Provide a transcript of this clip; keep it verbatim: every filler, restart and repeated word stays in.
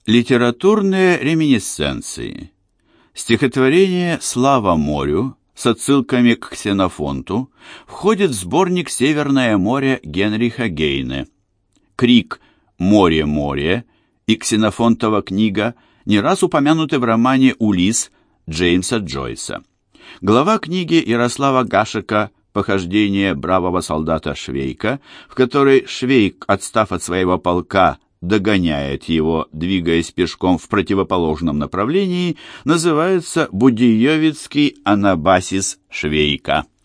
Литературные реминисценции. Стихотворение «Слава морю» с отсылками к Ксенофонту входит в сборник «Северное море» Генриха Гейне. Крик «Море, море» и Ксенофонтова книга не раз упомянуты в романе «Улисс» Джеймса Джойса. Глава книги Ярослава Гашека «Похождение бравого солдата Швейка», в которой Швейк, отстав от своего полка, догоняет его, двигаясь пешком в противоположном направлении, называется «Будеевицкий анабасис Швейка».